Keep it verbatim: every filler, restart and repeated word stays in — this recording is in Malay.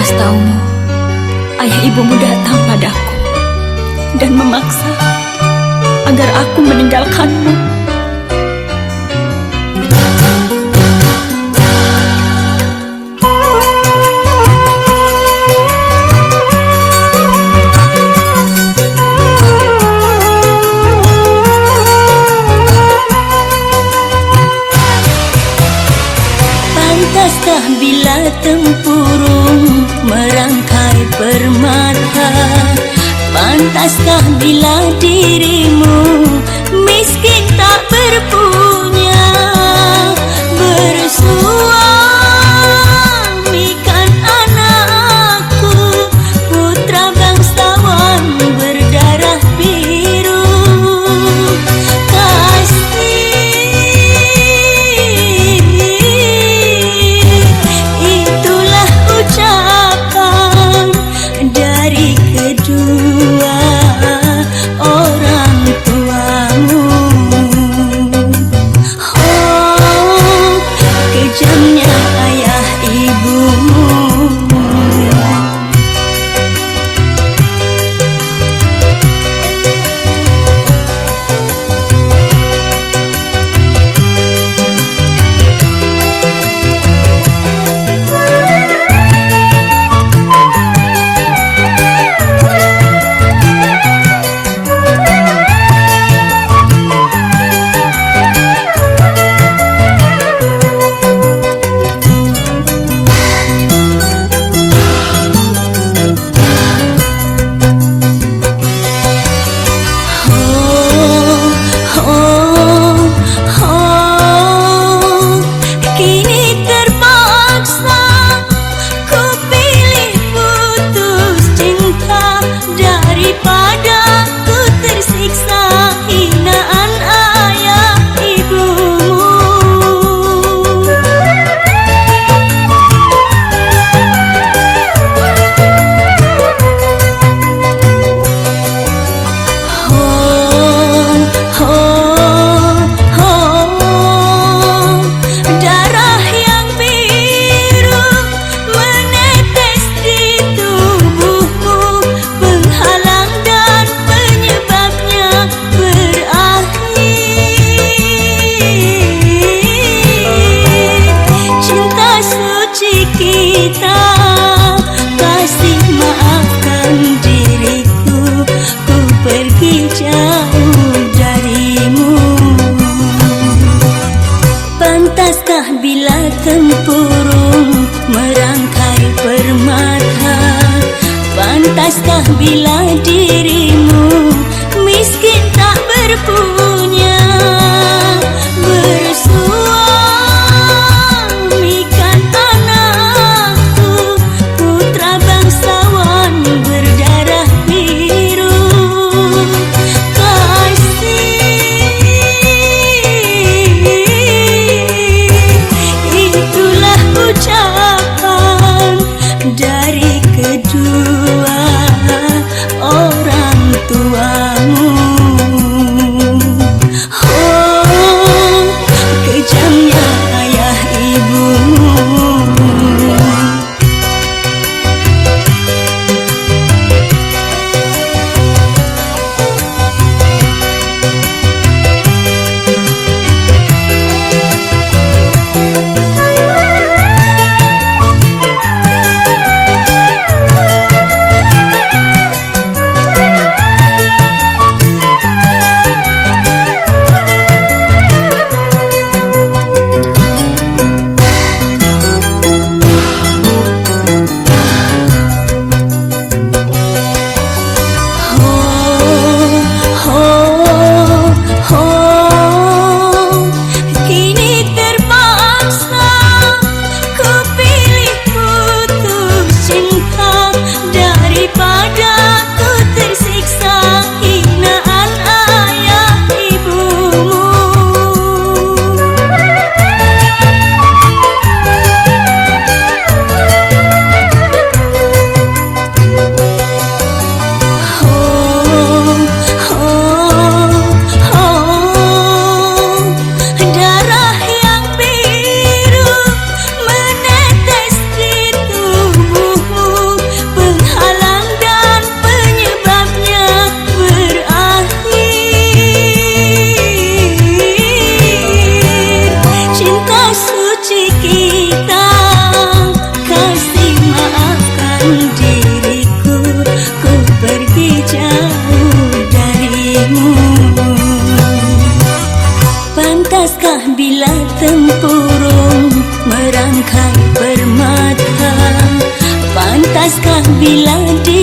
belas tahunmu, ayah ibumu datang padaku dan memaksa agar aku meninggalkanmu. Pantaskah bila tempurung merangkai permata? Pantaskah bila dirimu miskin tak berpunya? Bersuamikan anakku, putra bangsawan berdarah biru. Kedua orang tuamu, oh kejamnya ayah ibumu. Kita kasih maafkan diriku, ku pergi jauh darimu. Pantaskah bila tempurung merangkai permata? Pantaskah bila dirimu miskin tak berpunya? Bersuamikan anakku, putra bangsawan berdarah biru. Kasih, itulah ucapan dari kedua orang tuamu. jauh darimu. Pantaskah bila tempurung merangkai permata? Pantaskah bila di